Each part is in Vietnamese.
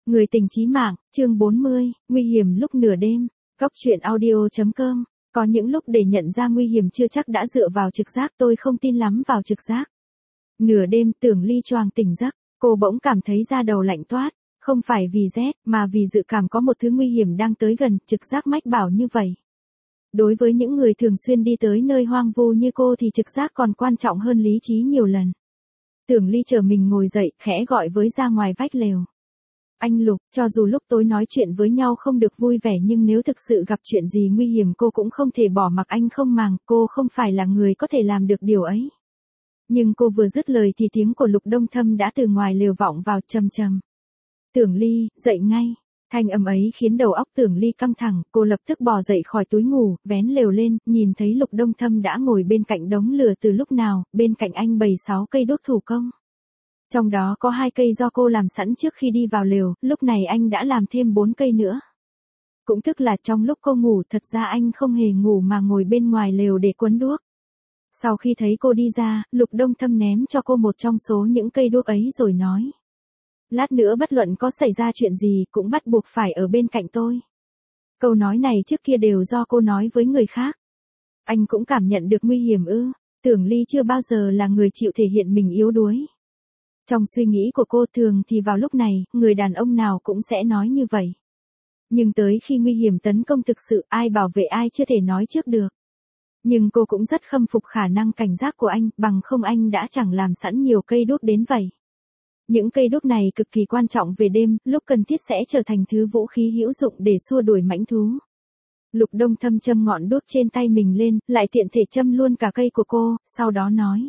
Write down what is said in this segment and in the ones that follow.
Người tình chí mạng, chương 40, nguy hiểm lúc nửa đêm. Góc truyện audio.com. Có những lúc để nhận ra nguy hiểm chưa chắc đã dựa vào trực giác, tôi không tin lắm vào trực giác. Nửa đêm Tưởng Ly choàng tỉnh giấc, cô bỗng cảm thấy da đầu lạnh toát, không phải vì rét, mà vì dự cảm có một thứ nguy hiểm đang tới gần, trực giác mách bảo như vậy. Đối với những người thường xuyên đi tới nơi hoang vu như cô thì trực giác còn quan trọng hơn lý trí nhiều lần. Tưởng Ly chờ mình ngồi dậy, khẽ gọi với ra ngoài vách lều. Anh Lục, cho dù lúc tối nói chuyện với nhau không được vui vẻ nhưng nếu thực sự gặp chuyện gì nguy hiểm cô cũng không thể bỏ mặc anh không màng, cô không phải là người có thể làm được điều ấy. Nhưng cô vừa dứt lời thì tiếng của Lục Đông Thâm đã từ ngoài lều vọng vào trầm trầm. Tưởng Ly, dậy ngay. Thanh âm ấy khiến đầu óc Tưởng Ly căng thẳng, cô lập tức bò dậy khỏi túi ngủ, vén lều lên, nhìn thấy Lục Đông Thâm đã ngồi bên cạnh đống lửa từ lúc nào, bên cạnh anh bày 6 cây đốt thủ công. Trong đó có 2 cây do cô làm sẵn trước khi đi vào lều, lúc này anh đã làm thêm 4 cây nữa. Cũng tức là trong lúc cô ngủ thật ra anh không hề ngủ mà ngồi bên ngoài lều để quấn đuốc. Sau khi thấy cô đi ra, Lục Đông Thâm ném cho cô một trong số những cây đuốc ấy rồi nói. Lát nữa bất luận có xảy ra chuyện gì cũng bắt buộc phải ở bên cạnh tôi. Câu nói này trước kia đều do cô nói với người khác. Anh cũng cảm nhận được nguy hiểm ư? Tưởng Ly chưa bao giờ là người chịu thể hiện mình yếu đuối. Trong suy nghĩ của cô thường thì vào lúc này, người đàn ông nào cũng sẽ nói như vậy. Nhưng tới khi nguy hiểm tấn công thực sự ai bảo vệ ai chưa thể nói trước được. Nhưng cô cũng rất khâm phục khả năng cảnh giác của anh, bằng không anh đã chẳng làm sẵn nhiều cây đuốc đến vậy. Những cây đuốc này cực kỳ quan trọng về đêm, lúc cần thiết sẽ trở thành thứ vũ khí hữu dụng để xua đuổi mãnh thú. Lục Đông Thâm châm ngọn đuốc trên tay mình lên, lại tiện thể châm luôn cả cây của cô, sau đó nói.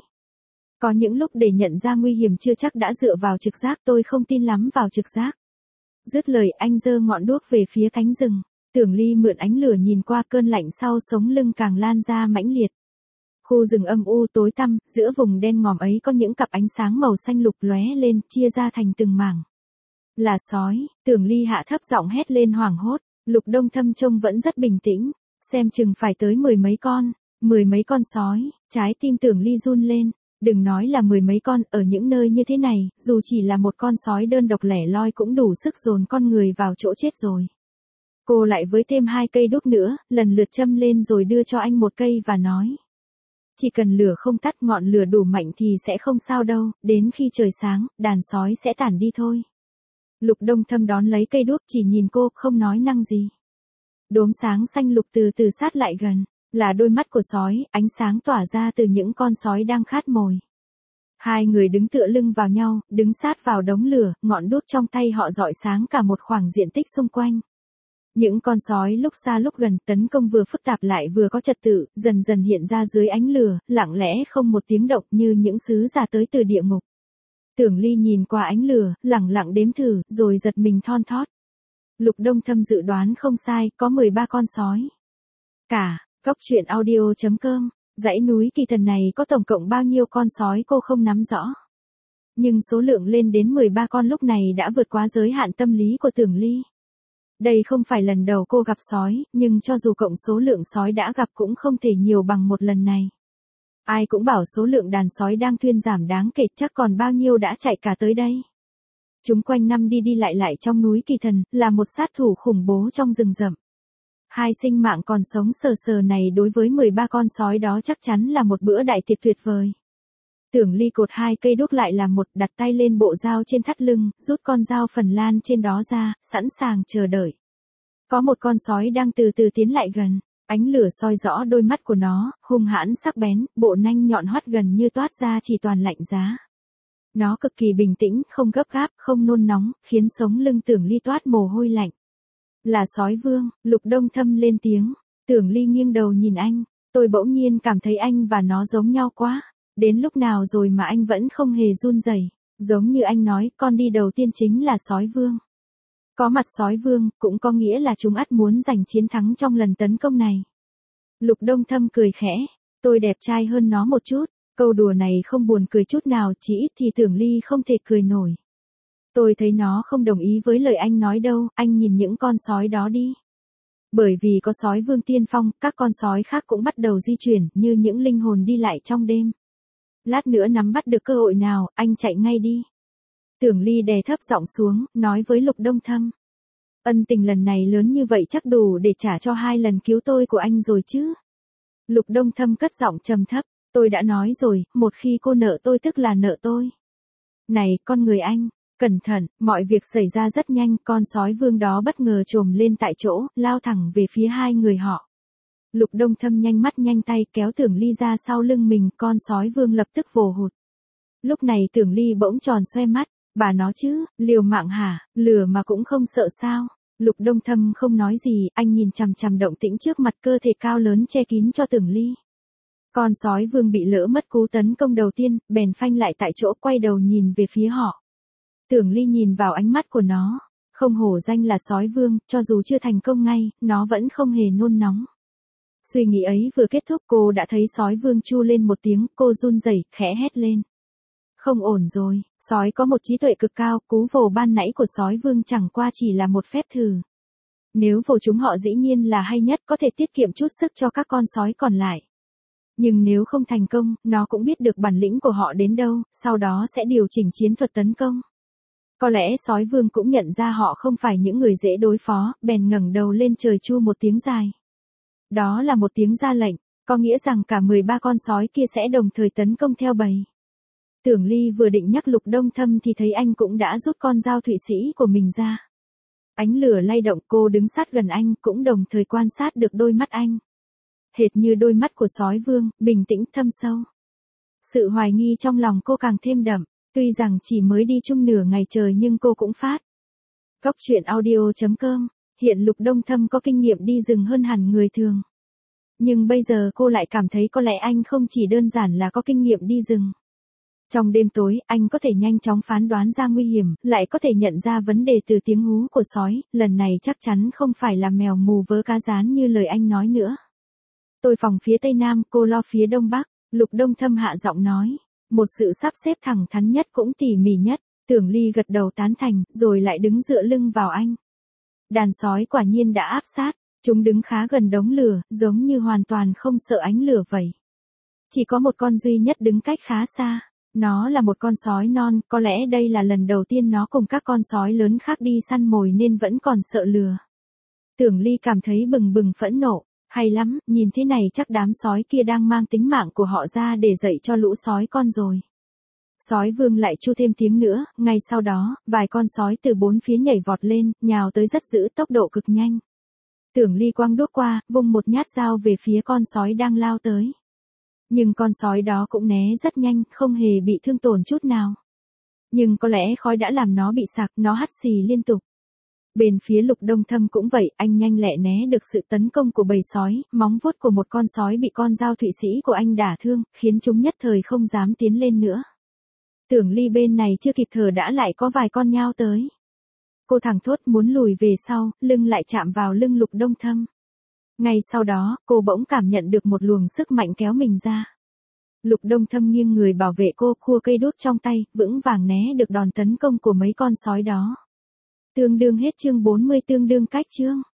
Có những lúc để nhận ra nguy hiểm chưa chắc đã dựa vào trực giác, tôi không tin lắm vào trực giác. Dứt lời anh giơ ngọn đuốc về phía cánh rừng. Tưởng Ly mượn ánh lửa nhìn qua, cơn lạnh sau sống lưng càng lan ra mãnh liệt. Khu rừng âm u tối tăm, giữa vùng đen ngòm ấy có những cặp ánh sáng màu xanh lục lóe lên, chia ra thành từng mảng. Là sói, Tưởng Ly hạ thấp giọng hét lên hoảng hốt. Lục Đông Thâm trông vẫn rất bình tĩnh, xem chừng phải tới 10 mấy con sói. Trái tim Tưởng Ly run lên. Đừng nói là 10 mấy con, ở những nơi như thế này, dù chỉ là một con sói đơn độc lẻ loi cũng đủ sức dồn con người vào chỗ chết rồi. Cô lại với thêm 2 cây đuốc nữa, lần lượt châm lên rồi đưa cho anh một cây và nói. Chỉ cần lửa không tắt, ngọn lửa đủ mạnh thì sẽ không sao đâu, đến khi trời sáng, đàn sói sẽ tản đi thôi. Lục Đông Thâm đón lấy cây đuốc chỉ nhìn cô, không nói năng gì. Đốm sáng xanh lục từ từ sát lại gần. Là đôi mắt của sói, ánh sáng tỏa ra từ những con sói đang khát mồi. Hai người đứng tựa lưng vào nhau, đứng sát vào đống lửa, ngọn đuốc trong tay họ rọi sáng cả một khoảng diện tích xung quanh. Những con sói lúc xa lúc gần, tấn công vừa phức tạp lại vừa có trật tự, dần dần hiện ra dưới ánh lửa, lặng lẽ không một tiếng động như những sứ giả tới từ địa ngục. Tưởng Ly nhìn qua ánh lửa, lẳng lặng đếm thử, rồi giật mình thon thót. Lục Đông Thâm dự đoán không sai, có 13 con sói. Góc truyện audio.com, dãy núi Kỳ Thần này có tổng cộng bao nhiêu con sói cô không nắm rõ. Nhưng số lượng lên đến 13 con lúc này đã vượt quá giới hạn tâm lý của Tưởng Ly. Đây không phải lần đầu cô gặp sói, nhưng cho dù cộng số lượng sói đã gặp cũng không thể nhiều bằng một lần này. Ai cũng bảo số lượng đàn sói đang thuyên giảm đáng kể, chắc còn bao nhiêu đã chạy cả tới đây. Chúng quanh năm đi lại trong núi Kỳ Thần, là một sát thủ khủng bố trong rừng rậm. 2 sinh mạng còn sống sờ này đối với 13 con sói đó chắc chắn là một bữa đại tiệc tuyệt vời. Tưởng Ly cột 2 cây đuốc lại làm một, đặt tay lên bộ dao trên thắt lưng, rút con dao phần lan trên đó ra, sẵn sàng chờ đợi. Có một con sói đang từ từ tiến lại gần, ánh lửa soi rõ đôi mắt của nó, hung hãn sắc bén, bộ nanh nhọn hoắt gần như toát ra chỉ toàn lạnh giá. Nó cực kỳ bình tĩnh, không gấp gáp, không nôn nóng, khiến sống lưng Tưởng Ly toát mồ hôi lạnh. Là sói vương, Lục Đông Thâm lên tiếng. Tưởng Ly nghiêng đầu nhìn anh, tôi bỗng nhiên cảm thấy anh và nó giống nhau quá. Đến lúc nào rồi mà anh vẫn không hề run rẩy, giống như anh nói, con đi đầu tiên chính là sói vương. Có mặt sói vương, cũng có nghĩa là chúng ắt muốn giành chiến thắng trong lần tấn công này. Lục Đông Thâm cười khẽ, tôi đẹp trai hơn nó một chút, câu đùa này không buồn cười chút nào, chỉ ít thì Tưởng Ly không thể cười nổi. Tôi thấy nó không đồng ý với lời anh nói đâu, anh nhìn những con sói đó đi. Bởi vì có sói vương tiên phong, các con sói khác cũng bắt đầu di chuyển, như những linh hồn đi lại trong đêm. Lát nữa nắm bắt được cơ hội nào, anh chạy ngay đi. Tưởng Ly đè thấp giọng xuống, nói với Lục Đông Thâm. Ân tình lần này lớn như vậy chắc đủ để trả cho 2 lần cứu tôi của anh rồi chứ. Lục Đông Thâm cất giọng trầm thấp, tôi đã nói rồi, một khi cô nợ tôi tức là nợ tôi. Này, con người anh, cẩn thận, mọi việc xảy ra rất nhanh, con sói vương đó bất ngờ trồm lên tại chỗ, lao thẳng về phía 2 người họ. Lục Đông Thâm nhanh mắt nhanh tay kéo Tưởng Ly ra sau lưng mình, con sói vương lập tức vồ hụt. Lúc này Tưởng Ly bỗng tròn xoe mắt, bà nói chứ, liều mạng hả, lừa mà cũng không sợ sao. Lục Đông Thâm không nói gì, anh nhìn chằm chằm động tĩnh trước mặt, cơ thể cao lớn che kín cho Tưởng Ly. Con sói vương bị lỡ mất cú tấn công đầu tiên, bèn phanh lại tại chỗ, quay đầu nhìn về phía họ. Tưởng Ly nhìn vào ánh mắt của nó, không hổ danh là sói vương, cho dù chưa thành công ngay, nó vẫn không hề nôn nóng. Suy nghĩ ấy vừa kết thúc, cô đã thấy sói vương chu lên một tiếng, cô run rẩy, khẽ hét lên. Không ổn rồi, sói có một trí tuệ cực cao, cú vồ ban nãy của sói vương chẳng qua chỉ là một phép thử. Nếu vồ chúng họ dĩ nhiên là hay nhất, có thể tiết kiệm chút sức cho các con sói còn lại. Nhưng nếu không thành công, nó cũng biết được bản lĩnh của họ đến đâu, sau đó sẽ điều chỉnh chiến thuật tấn công. Có lẽ sói vương cũng nhận ra họ không phải những người dễ đối phó, bèn ngẩng đầu lên trời chu một tiếng dài. Đó là một tiếng ra lệnh, có nghĩa rằng cả 13 con sói kia sẽ đồng thời tấn công theo bầy. Tưởng Ly vừa định nhắc Lục Đông Thâm thì thấy anh cũng đã rút con dao Thụy Sĩ của mình ra. Ánh lửa lay động, cô đứng sát gần anh, cũng đồng thời quan sát được đôi mắt anh. Hệt như đôi mắt của sói vương, bình tĩnh thâm sâu. Sự hoài nghi trong lòng cô càng thêm đậm, tuy rằng chỉ mới đi chung nửa ngày trời nhưng cô cũng phát. Góc truyện audio.com, hiện Lục Đông Thâm có kinh nghiệm đi rừng hơn hẳn người thường. Nhưng bây giờ cô lại cảm thấy có lẽ anh không chỉ đơn giản là có kinh nghiệm đi rừng. Trong đêm tối, anh có thể nhanh chóng phán đoán ra nguy hiểm, lại có thể nhận ra vấn đề từ tiếng hú của sói, lần này chắc chắn không phải là mèo mù vớ cá rán như lời anh nói nữa. Tôi phòng phía tây nam, cô lo phía đông bắc, Lục Đông Thâm hạ giọng nói. Một sự sắp xếp thẳng thắn nhất cũng tỉ mỉ nhất, Tưởng Ly gật đầu tán thành, rồi lại đứng dựa lưng vào anh. Đàn sói quả nhiên đã áp sát, chúng đứng khá gần đống lửa, giống như hoàn toàn không sợ ánh lửa vậy. Chỉ có một con duy nhất đứng cách khá xa. Nó là một con sói non, có lẽ đây là lần đầu tiên nó cùng các con sói lớn khác đi săn mồi nên vẫn còn sợ lừa. Tưởng Ly cảm thấy bừng bừng phẫn nộ, hay lắm, nhìn thế này chắc đám sói kia đang mang tính mạng của họ ra để dạy cho lũ sói con rồi. Sói vương lại chu thêm tiếng nữa, ngay sau đó, vài con sói từ bốn phía nhảy vọt lên, nhào tới rất dữ, tốc độ cực nhanh. Tưởng Ly quăng đuốc qua, vung một nhát dao về phía con sói đang lao tới. Nhưng con sói đó cũng né rất nhanh, không hề bị thương tổn chút nào. Nhưng có lẽ khói đã làm nó bị sặc, nó hắt xì liên tục. Bên phía Lục Đông Thâm cũng vậy, anh nhanh lẹ né được sự tấn công của bầy sói, móng vuốt của một con sói bị con dao Thụy Sĩ của anh đả thương, khiến chúng nhất thời không dám tiến lên nữa. Tưởng Ly bên này chưa kịp thở đã lại có vài con nhao tới. Cô thẳng thốt muốn lùi về sau, lưng lại chạm vào lưng Lục Đông Thâm. Ngay sau đó, cô bỗng cảm nhận được một luồng sức mạnh kéo mình ra. Lục Đông Thâm nghiêng người bảo vệ cô, khua cây đuốc trong tay, vững vàng né được đòn tấn công của mấy con sói đó. Tương đương hết chương 40, tương đương cách chương.